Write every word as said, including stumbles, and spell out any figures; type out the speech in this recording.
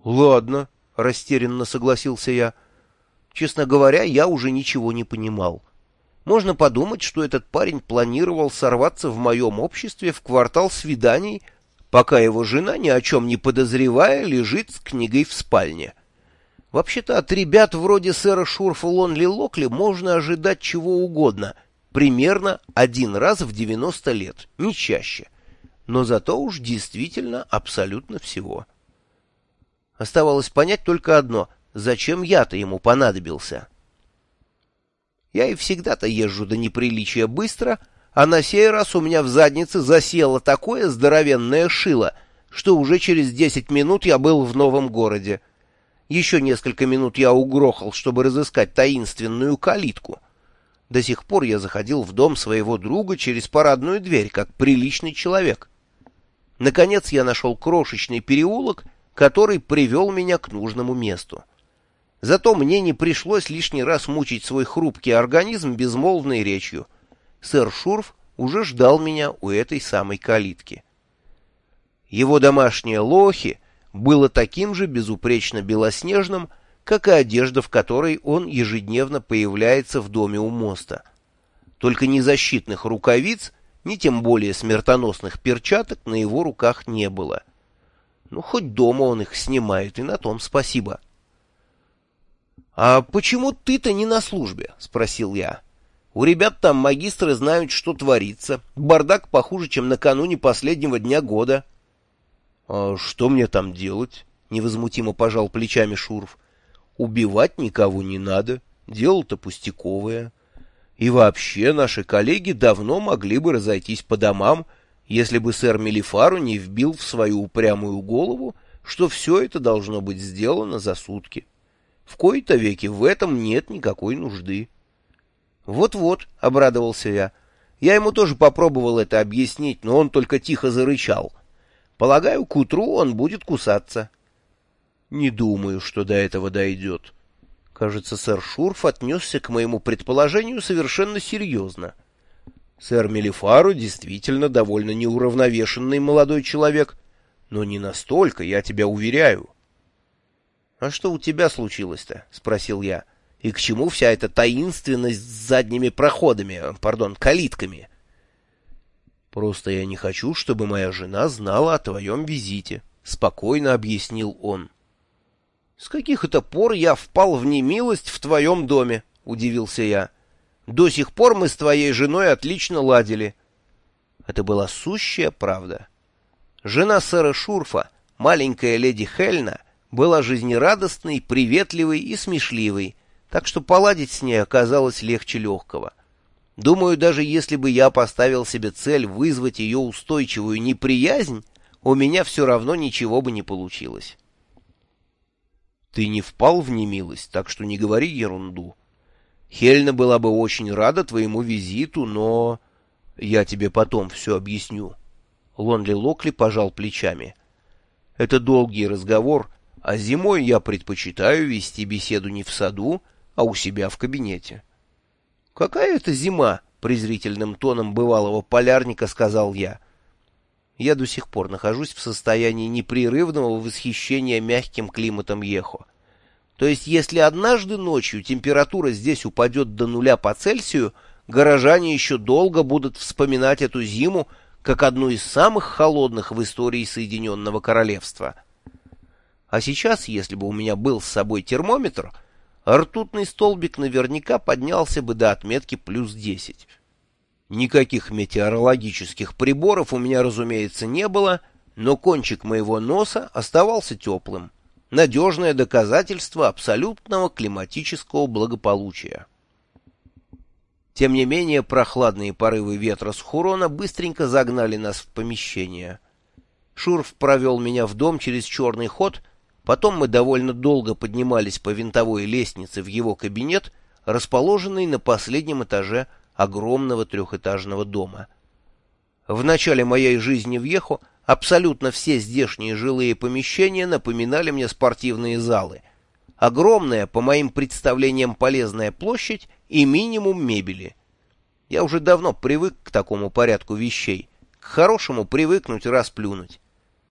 Ладно, растерянно согласился я. Честно говоря, я уже ничего не понимал. Можно подумать, что этот парень планировал сорваться в моем обществе в квартал свиданий, пока его жена, ни о чем не подозревая, лежит с книгой в спальне. Вообще-то от ребят вроде сэра Шурфа Лонли Локли можно ожидать чего угодно, примерно один раз в девяносто лет, не чаще. Но зато уж действительно абсолютно всего. Оставалось понять только одно — зачем я-то ему понадобился? Я и всегда-то езжу до неприличия быстро, а на сей раз у меня в заднице засело такое здоровенное шило, что уже через десять минут я был в новом городе. Еще несколько минут я угрохал, чтобы разыскать таинственную калитку. До сих пор я заходил в дом своего друга через парадную дверь, как приличный человек. Наконец я нашел крошечный переулок, который привел меня к нужному месту. Зато мне не пришлось лишний раз мучить свой хрупкий организм безмолвной речью. Сэр Шурф уже ждал меня у этой самой калитки. Его домашнее лохи было таким же безупречно белоснежным, как и одежда, в которой он ежедневно появляется в доме у моста. Только ни защитных рукавиц, ни тем более смертоносных перчаток на его руках не было. Ну, хоть дома он их снимает, и на том спасибо. — А почему ты-то не на службе? — спросил я. — У ребят там магистры знают, что творится. Бардак похуже, чем накануне последнего дня года. — А что мне там делать? — невозмутимо пожал плечами Шурф. — Убивать никого не надо. Дело-то пустяковое. И вообще наши коллеги давно могли бы разойтись по домам, если бы сэр Мелифару не вбил в свою упрямую голову, что все это должно быть сделано за сутки. В кои-то веки в этом нет никакой нужды. Вот-вот, — обрадовался я. Я ему тоже попробовал это объяснить, но он только тихо зарычал. Полагаю, к утру он будет кусаться. Не думаю, что до этого дойдет. Кажется, сэр Шурф отнесся к моему предположению совершенно серьезно. Сэр Мелифару действительно довольно неуравновешенный молодой человек, но не настолько, я тебя уверяю. — А что у тебя случилось-то? — спросил я. — И к чему вся эта таинственность с задними проходами, пардон, калитками? — Просто я не хочу, чтобы моя жена знала о твоем визите, — спокойно объяснил он. — С каких это пор я впал в немилость в твоем доме? — удивился я. — До сих пор мы с твоей женой отлично ладили. Это была сущая правда. Жена сэра Шурфа, маленькая леди Хельна, была жизнерадостной, приветливой и смешливой, так что поладить с ней оказалось легче легкого. Думаю, даже если бы я поставил себе цель вызвать ее устойчивую неприязнь, у меня все равно ничего бы не получилось. Ты не впал в немилость, так что не говори ерунду. Хельна была бы очень рада твоему визиту, но... Я тебе потом все объясню. Лонли Локли пожал плечами. Это долгий разговор, а зимой я предпочитаю вести беседу не в саду, а у себя в кабинете. — Какая это зима? — презрительным тоном бывалого полярника сказал я. Я до сих пор нахожусь в состоянии непрерывного восхищения мягким климатом Йехо. То есть, если однажды ночью температура здесь упадет до нуля по Цельсию, горожане еще долго будут вспоминать эту зиму как одну из самых холодных в истории Соединенного Королевства. А сейчас, если бы у меня был с собой термометр, ртутный столбик наверняка поднялся бы до отметки плюс десять. Никаких метеорологических приборов у меня, разумеется, не было, но кончик моего носа оставался теплым. Надежное доказательство абсолютного климатического благополучия. Тем не менее, прохладные порывы ветра с Хурона быстренько загнали нас в помещение. Шурф провел меня в дом через черный ход, потом мы довольно долго поднимались по винтовой лестнице в его кабинет, расположенный на последнем этаже огромного трехэтажного дома. В начале моей жизни в Йехо абсолютно все здешние жилые помещения напоминали мне спортивные залы. Огромная, по моим представлениям, полезная площадь и минимум мебели. Я уже давно привык к такому порядку вещей. К хорошему привыкнуть, расплюнуть.